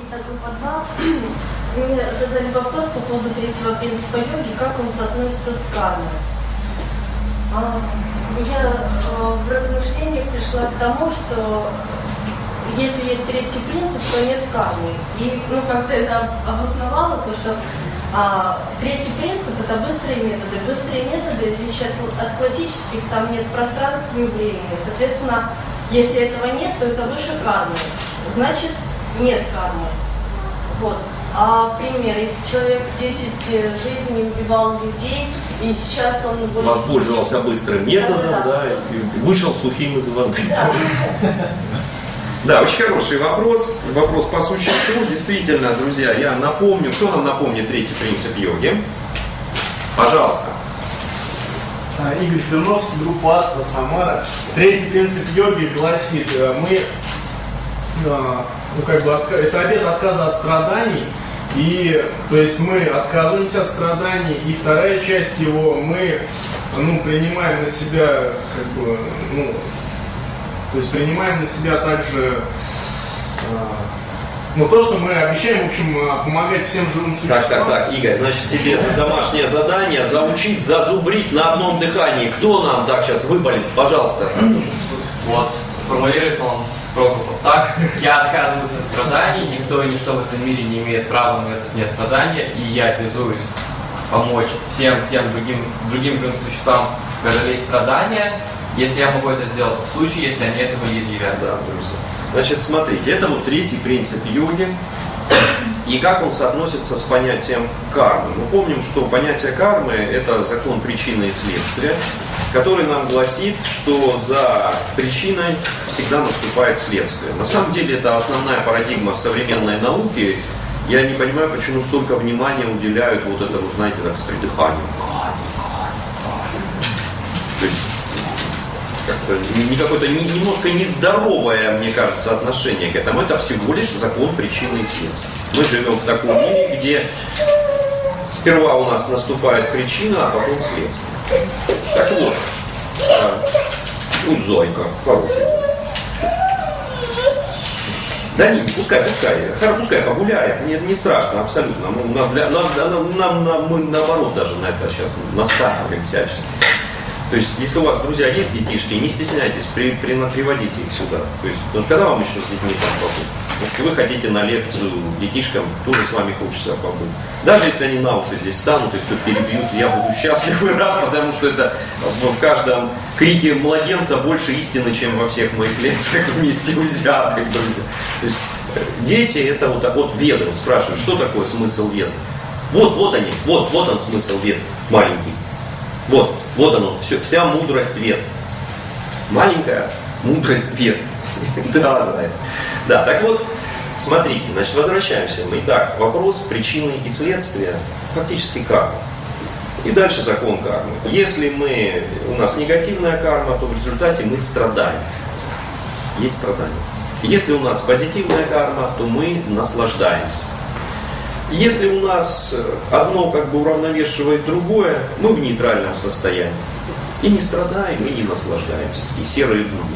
такой подвал. Вы мне задали вопрос по поводу третьего принципа йоги, как он соотносится с кармой. Я в размышлениях пришла к тому, что если есть третий принцип, то нет кармы. И как-то это обосновало, то, что третий принцип – это быстрые методы. Быстрые методы, в отличие от классических, там нет пространства и времени. Соответственно, если этого нет, то это выше кармы. Значит, нет кармы. Вот. Пример, если человек 10 жизней убивал людей, и сейчас он будет... Воспользовался быстрым методом, да, и вышел сухим из воды. Да. Да, очень хороший вопрос. Вопрос по существу. Действительно, друзья, я напомню. Кто нам напомнит третий принцип йоги? Пожалуйста. Игорь Зерновский, группа Аста, Самара. Третий принцип йоги гласит, это обет отказа от страданий. И, то есть мы отказываемся от страданий, и вторая часть его мы принимаем на себя, то есть принимаем на себя также то, что мы обещаем, в общем, помогать всем живым существам. Так, Игорь, значит, тебе за домашнее задание заучить, зазубрить на одном дыхании. Кто нам так сейчас выпалит? Пожалуйста. Вот, формулируется он строго вот так. Я отказываюсь от страданий, никто и ничто в этом мире не имеет права навязать мне страдания, и я обязуюсь помочь всем тем другим живым существам преодолеть страдания, если я могу это сделать в случае, если они этого изъявят. Да, друзья. Значит, смотрите, это вот третий принцип йоги. И как он соотносится с понятием кармы? Мы помним, что понятие кармы – это закон причины и следствия, который нам гласит, что за причиной всегда наступает следствие. На самом деле это основная парадигма современной науки. Я не понимаю, почему столько внимания уделяют вот этому, знаете, так с придыханием. То есть какое-то немножко нездоровое, мне кажется, отношение к этому. Это всего лишь закон причины и следствия. Мы живем в таком мире, где сперва у нас наступает причина, а потом следствие. Так вот, Зойка, хороший. Да не, пускай погуляет, мне не страшно, абсолютно. Мы наоборот даже на это сейчас настаиваем всячески. То есть, если у вас, друзья, есть детишки, не стесняйтесь, приводите их сюда. То есть, потому что когда вам еще с детьми там побыть? Потому что вы хотите на лекцию детишкам, тоже с вами хочется побыть. Даже если они на уши здесь станут и все перебьют, я буду счастлив и рад, потому что это в каждом крике младенца больше истины, чем во всех моих лекциях вместе взятых, друзья. То есть, дети это вот веды. Вот спрашивают, что такое смысл вед? Вот они, вот он смысл вед, маленький. Вот оно, вся мудрость вед. Маленькая мудрость вед. Да, заяц. Да, так вот, смотрите, значит, возвращаемся мы. Итак, вопрос причины и следствия, фактически карма. И дальше закон кармы. Если у нас негативная карма, то в результате мы страдаем. Есть страдания. Если у нас позитивная карма, то мы наслаждаемся. Если у нас одно уравновешивает другое, мы в нейтральном состоянии. И не страдаем, и не наслаждаемся. И серые будни.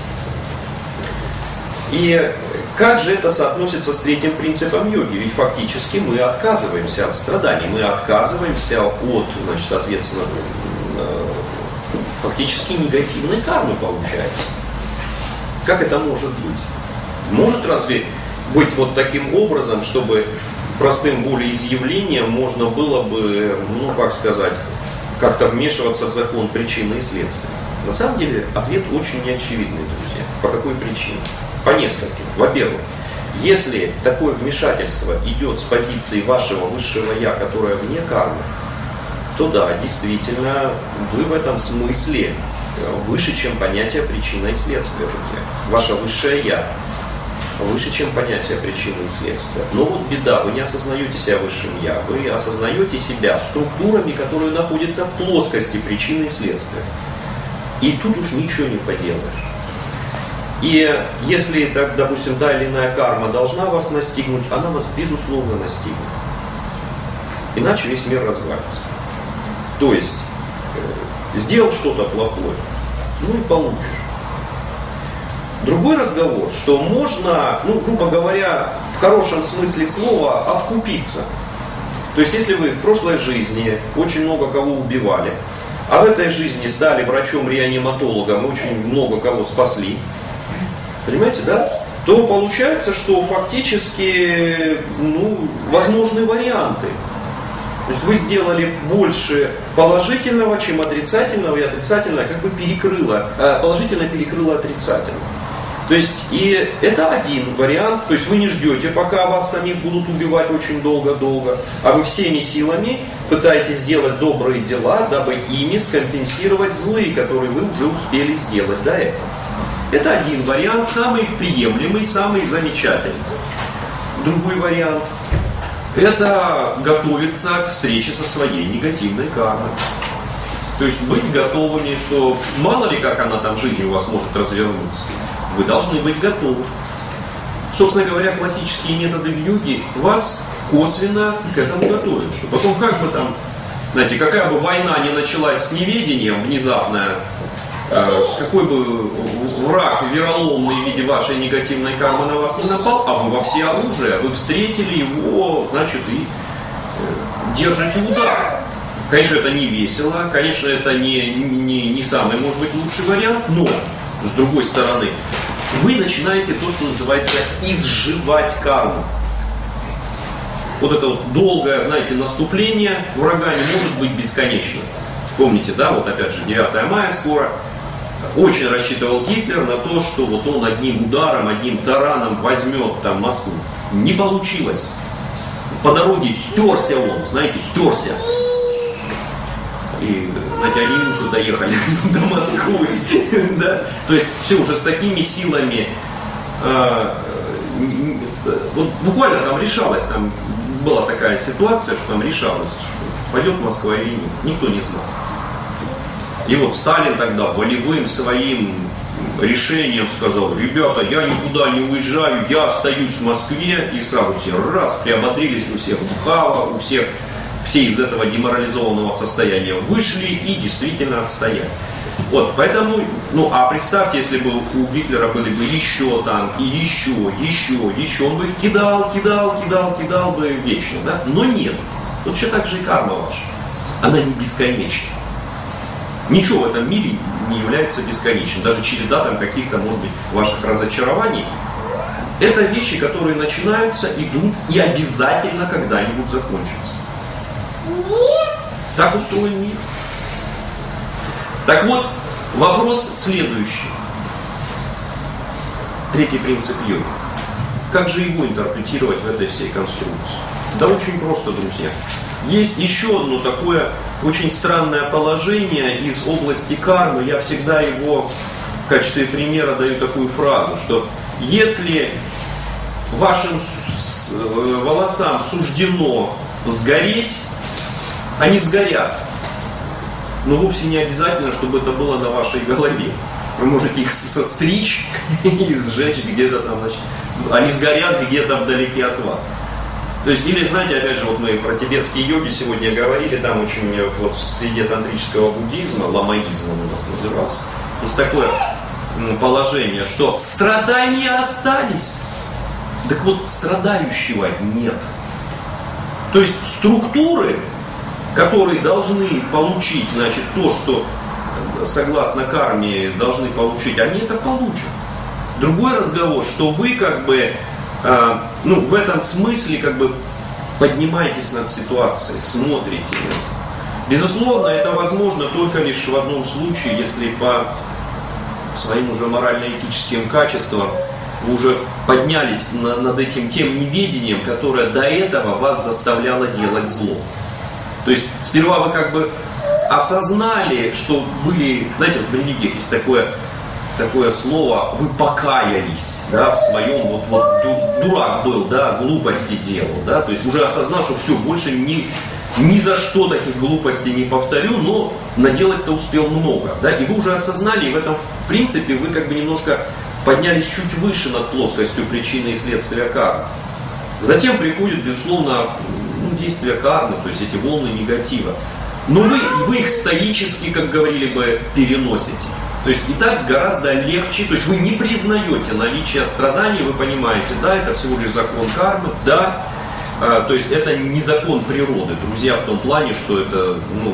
И как же это соотносится с третьим принципом йоги? Ведь фактически мы отказываемся от страданий, мы отказываемся от, соответственно, фактически негативной кармы получается. Как это может быть? Может разве быть вот таким образом, чтобы простым волеизъявлением можно было бы, как-то вмешиваться в закон причины и следствия? На самом деле ответ очень неочевидный, друзья. По какой причине? По нескольким. Во-первых, если такое вмешательство идет с позиции вашего высшего я, которое вне кармы, то да, действительно, вы в этом смысле выше, чем понятие причины и следствия, друзья. Ваше высшее я выше, чем понятие причины и следствия. Но вот беда, вы не осознаете себя высшим я, вы осознаете себя структурами, которые находятся в плоскости причины и следствия. И тут уж ничего не поделаешь. И если, допустим, та или иная карма должна вас настигнуть, она вас безусловно настигнет. Иначе весь мир развалится. То есть, сделал что-то плохое, и получишь. Другой разговор, что можно, грубо говоря, в хорошем смысле слова откупиться. То есть, если вы в прошлой жизни очень много кого убивали, а в этой жизни стали врачом-реаниматологом, очень много кого спасли, понимаете, да? То получается, что фактически возможны варианты. То есть вы сделали больше положительного, чем отрицательного, и отрицательное как бы перекрыло, положительное перекрыло отрицательное. То есть и это один вариант, то есть вы не ждете, пока вас самих будут убивать очень долго-долго, а вы всеми силами пытаетесь сделать добрые дела, дабы ими скомпенсировать злые, которые вы уже успели сделать до этого. Это один вариант, самый приемлемый, самый замечательный. Другой вариант – это готовиться к встрече со своей негативной кармой. То есть быть готовыми, что мало ли как она там в жизни у вас может развернуться. Вы должны быть готовы. Собственно говоря, классические методы в йоге вас косвенно к этому готовят. Что потом как бы там, знаете, какая бы война ни началась с неведением внезапная, какой бы враг вероломный в виде вашей негативной кармы на вас не напал, а вы во всеоружие, вы встретили его, значит, и держите удар. Конечно, это не весело, конечно, это не самый, может быть, лучший вариант, но, с другой стороны, вы начинаете то, что называется изживать карму. Вот это вот долгое, знаете, наступление врага не может быть бесконечным. Помните, да, вот опять же 9 мая скоро. Очень рассчитывал Гитлер на то, что вот он одним ударом, одним тараном возьмет там Москву. Не получилось. По дороге стерся он, знаете, стерся. И, знаете, они уже доехали до Москвы. Да? То есть все уже с такими силами. Вот буквально там решалось, там была такая ситуация, что там решалось, пойдет Москва или нет. Никто не знал. И вот Сталин тогда волевым своим решением сказал: ребята, я никуда не уезжаю, я остаюсь в Москве. И сразу все раз приободрились, у всех бухало, у всех все из этого деморализованного состояния вышли и действительно отстояли. Вот, поэтому, а представьте, если бы у Гитлера были бы еще танки, еще, он бы их кидал бы вечно, да? Но нет. Вот еще так же и карма ваша. Она не бесконечна. Ничего в этом мире не является бесконечным. Даже череда там каких-то, может быть, ваших разочарований. Это вещи, которые начинаются, идут и обязательно когда-нибудь закончатся. Так устроен мир. Так вот, вопрос следующий. Третий принцип йоги. Как же его интерпретировать в этой всей конструкции? Да очень просто, друзья. Есть еще одно такое очень странное положение из области кармы. Я всегда его в качестве примера даю такую фразу, что если вашим волосам суждено сгореть, они сгорят. Но вовсе не обязательно, чтобы это было на вашей голове. Вы можете их состричь и сжечь где-то там, значит, они сгорят где-то вдалеке от вас. То есть, или, знаете, опять же, вот мы про тибетские йоги сегодня говорили, там очень, вот в среде тантрического буддизма, ламаизм он у нас назывался, есть такое положение, что страдания остались, так вот страдающего нет. То есть структуры, которые должны получить, значит, то, что согласно карме должны получить, они это получат. Другой разговор, что вы как бы, в этом смысле как бы поднимаетесь над ситуацией, смотрите. Безусловно, это возможно только лишь в одном случае, если по своим уже морально-этическим качествам вы уже поднялись над этим тем неведением, которое до этого вас заставляло делать зло. То есть сперва вы как бы осознали, что были, знаете, в религиях есть такое слово, вы покаялись, да, в своем, вот дурак был, да, глупости делал, да, то есть уже осознал, что все, больше ни за что таких глупостей не повторю, но наделать-то успел много, да, и вы уже осознали, и в этом, в принципе, вы как бы немножко поднялись чуть выше над плоскостью причины и следствия кармы. Затем приходит, безусловно, действия кармы, то есть эти волны негатива. Но вы их стоически, как говорили бы, переносите. То есть и так гораздо легче, то есть вы не признаете наличие страданий, вы понимаете, да, это всего лишь закон кармы, да, то есть это не закон природы, друзья, в том плане, что это, ну,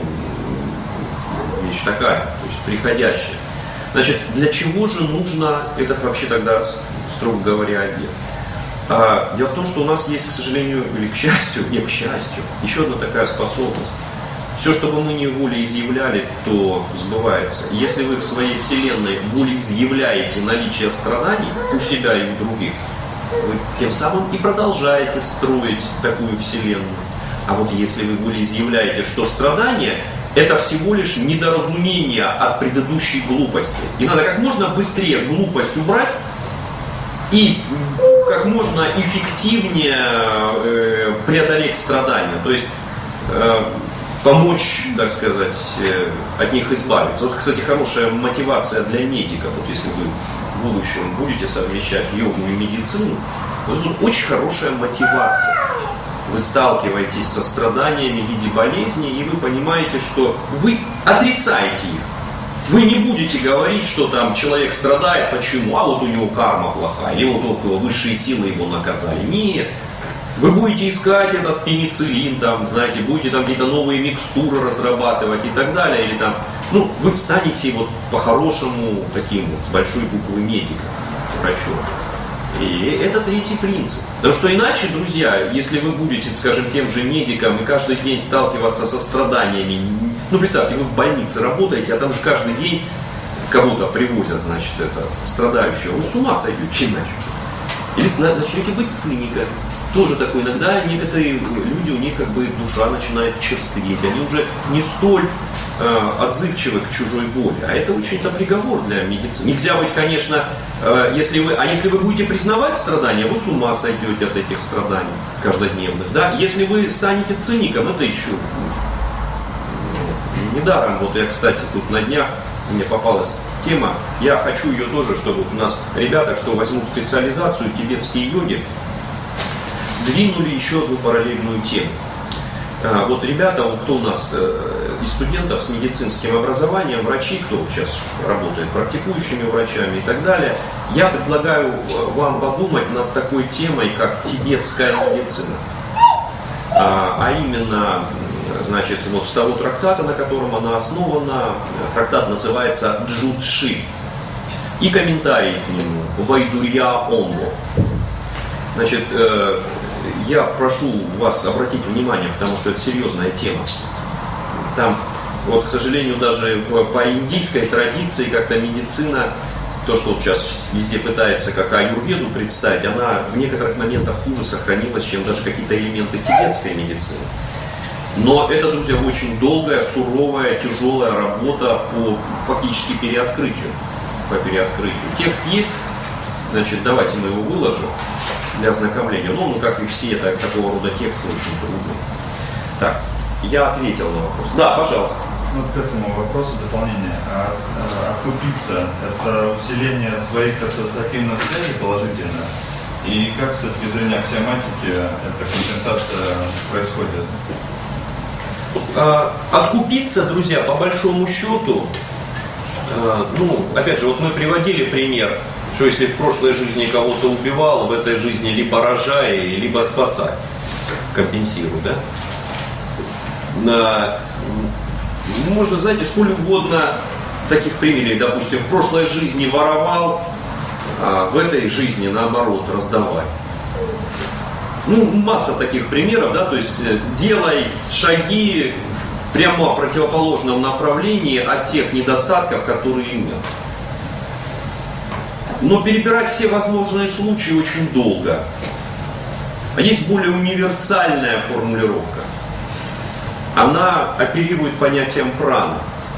вещь такая, то есть приходящая. Значит, для чего же нужно этот вообще тогда, строго говоря, обет? Дело в том, что у нас есть, к сожалению, или к счастью, не к счастью, еще одна такая способность. Все, что бы мы не волеизъявляли, то сбывается. Если вы в своей вселенной волеизъявляете наличие страданий у себя и у других, вы тем самым и продолжаете строить такую вселенную. А вот если вы волеизъявляете, что страдания – это всего лишь недоразумение от предыдущей глупости, и надо как можно быстрее глупость убрать и как можно эффективнее преодолеть страдания. То есть помочь, так сказать, от них избавиться. Вот, кстати, хорошая мотивация для медиков. Вот если вы в будущем будете совмещать йогу и медицину, вот тут очень хорошая мотивация. Вы сталкиваетесь со страданиями в виде болезни, и вы понимаете, что вы отрицаете их. Вы не будете говорить, что там человек страдает, почему, а вот у него карма плохая, или вот высшие силы его наказали. Нет. Вы будете искать этот пенициллин, там, знаете, будете там какие-то новые микстуры разрабатывать и так далее, или там, ну, вы станете вот по-хорошему таким вот, с большой буквы медиком, врачом. И это третий принцип. Потому что иначе, друзья, если вы будете, скажем, тем же медиком и каждый день сталкиваться со страданиями, ну, представьте, вы в больнице работаете, а там же каждый день кого-то привозят, значит, это, страдающего, вы с ума сойдете иначе. Или начнете быть циником. Тоже такое, иногда некоторые люди, у них как бы душа начинает черстветь, они уже не столь отзывчивы к чужой боли, а это очень-то приговор для медицины. Нельзя быть, конечно, если вы будете признавать страдания, вы с ума сойдете от этих страданий каждодневных, да? Если вы станете циником, это еще хуже. Недаром, вот я, кстати, тут на днях мне попалась тема, я хочу ее тоже, чтобы у нас ребята, кто возьмут специализацию тибетские йоги, двинули еще одну параллельную тему. Вот ребята, кто у нас из студентов с медицинским образованием, врачи, кто сейчас работает практикующими врачами и так далее, я предлагаю вам подумать над такой темой, как тибетская медицина. А именно, значит, вот с того трактата, на котором она основана, трактат называется «Джудши», и комментарий к нему «Вайдурья Омбо». Значит, я прошу вас обратить внимание, потому что это серьезная тема. Там, вот, к сожалению, даже по индийской традиции как-то медицина, то, что вот сейчас везде пытается как аюрведу представить, она в некоторых моментах хуже сохранилась, чем даже какие-то элементы тибетской медицины. Но это, друзья, очень долгая, суровая, тяжелая работа по фактически переоткрытию. По переоткрытию. Текст есть, значит, давайте мы его выложим для ознакомления. Ну, как и все, такого рода тексты очень трудные. Так, я ответил на вопрос. Да, пожалуйста. Вот к этому вопросу дополнение. Окупиться – это усиление своих ассоциативных целей положительных? И как с точки зрения аксиоматики эта компенсация происходит? Откупиться, друзья, по большому счету, ну, опять же, вот мы приводили пример, что если в прошлой жизни кого-то убивал, в этой жизни либо рожай, либо спасай, компенсируй, да? Можно, знаете, сколь угодно таких привели, допустим, в прошлой жизни воровал, а в этой жизни, наоборот, раздавай. Ну, масса таких примеров, да, то есть делай шаги прямо в противоположном направлении от тех недостатков, которые имел. Но перебирать все возможные случаи очень долго. А есть более универсальная формулировка. Она оперирует понятием праны.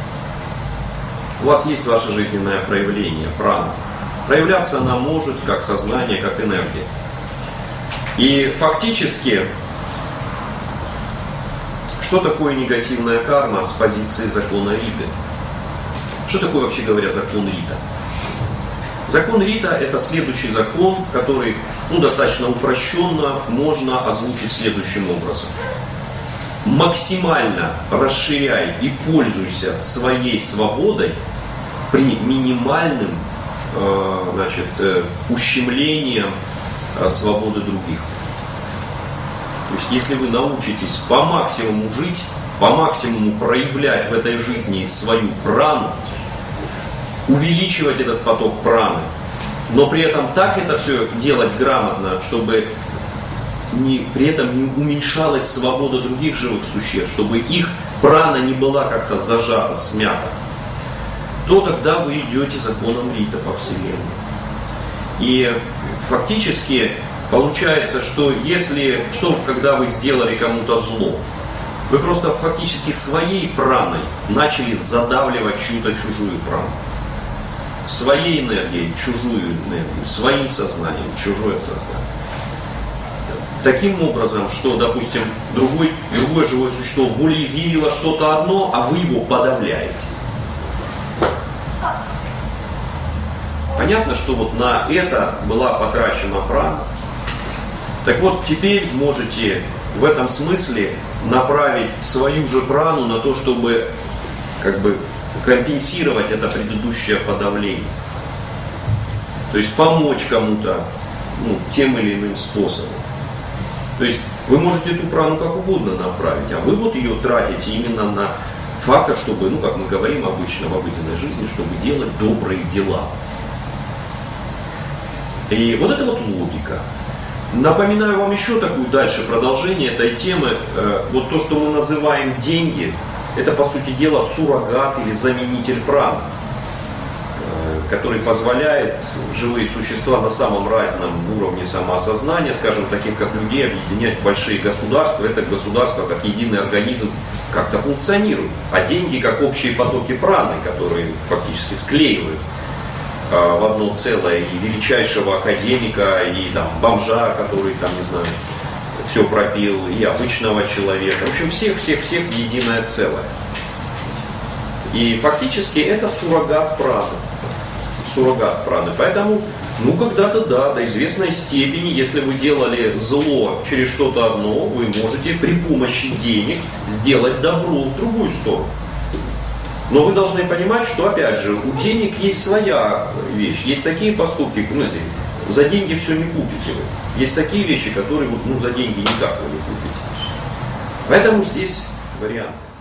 У вас есть ваше жизненное проявление, прана. Проявляться она может как сознание, как энергия. И фактически, что такое негативная карма с позиции закона Риты? Что такое, вообще говоря, закон Рита? Закон Рита – это следующий закон, который, ну, достаточно упрощенно можно озвучить следующим образом. Максимально расширяй и пользуйся своей свободой при минимальном ущемлении свободы других. То есть если вы научитесь по максимуму жить, по максимуму проявлять в этой жизни свою прану, увеличивать этот поток праны, но при этом так это все делать грамотно, чтобы при этом не уменьшалась свобода других живых существ, чтобы их прана не была как-то зажата, смята, то тогда вы идете законом Рита по Вселенной. И фактически получается, что когда вы сделали кому-то зло, вы просто фактически своей праной начали задавливать чью-то чужую прану. Своей энергией чужую энергию, своим сознанием чужое сознание. Таким образом, что, допустим, другое живое существо волеизъявило что-то одно, а вы его подавляете. Понятно, что вот на это была потрачена прана. Так вот, теперь можете в этом смысле направить свою же прану на то, чтобы компенсировать это предыдущее подавление. То есть помочь кому-то тем или иным способом. То есть вы можете эту прану как угодно направить, а вы вот ее тратите именно на фактор, чтобы, как мы говорим обычно в обыденной жизни, чтобы делать добрые дела. И вот это вот логика. Напоминаю вам еще такую дальше продолжение этой темы. Вот то, что мы называем деньги, это по сути дела суррогат или заменитель праны, который позволяет живые существа на самом разном уровне самоосознания, скажем, таких как людей, объединять в большие государства. Это государство как единый организм как-то функционирует. А деньги как общие потоки праны, которые фактически склеивают в одно целое и величайшего академика, и бомжа, который все пропил, и обычного человека. В общем, всех в единое целое. И фактически это суррогат праны. Суррогат праны. Поэтому, когда-то до известной степени, если вы делали зло через что-то одно, вы можете при помощи денег сделать добро в другую сторону. Но вы должны понимать, что, опять же, у денег есть своя вещь. Есть такие поступки, за деньги все не купите вы. Есть такие вещи, которые за деньги никак вы не купите. Поэтому здесь варианты.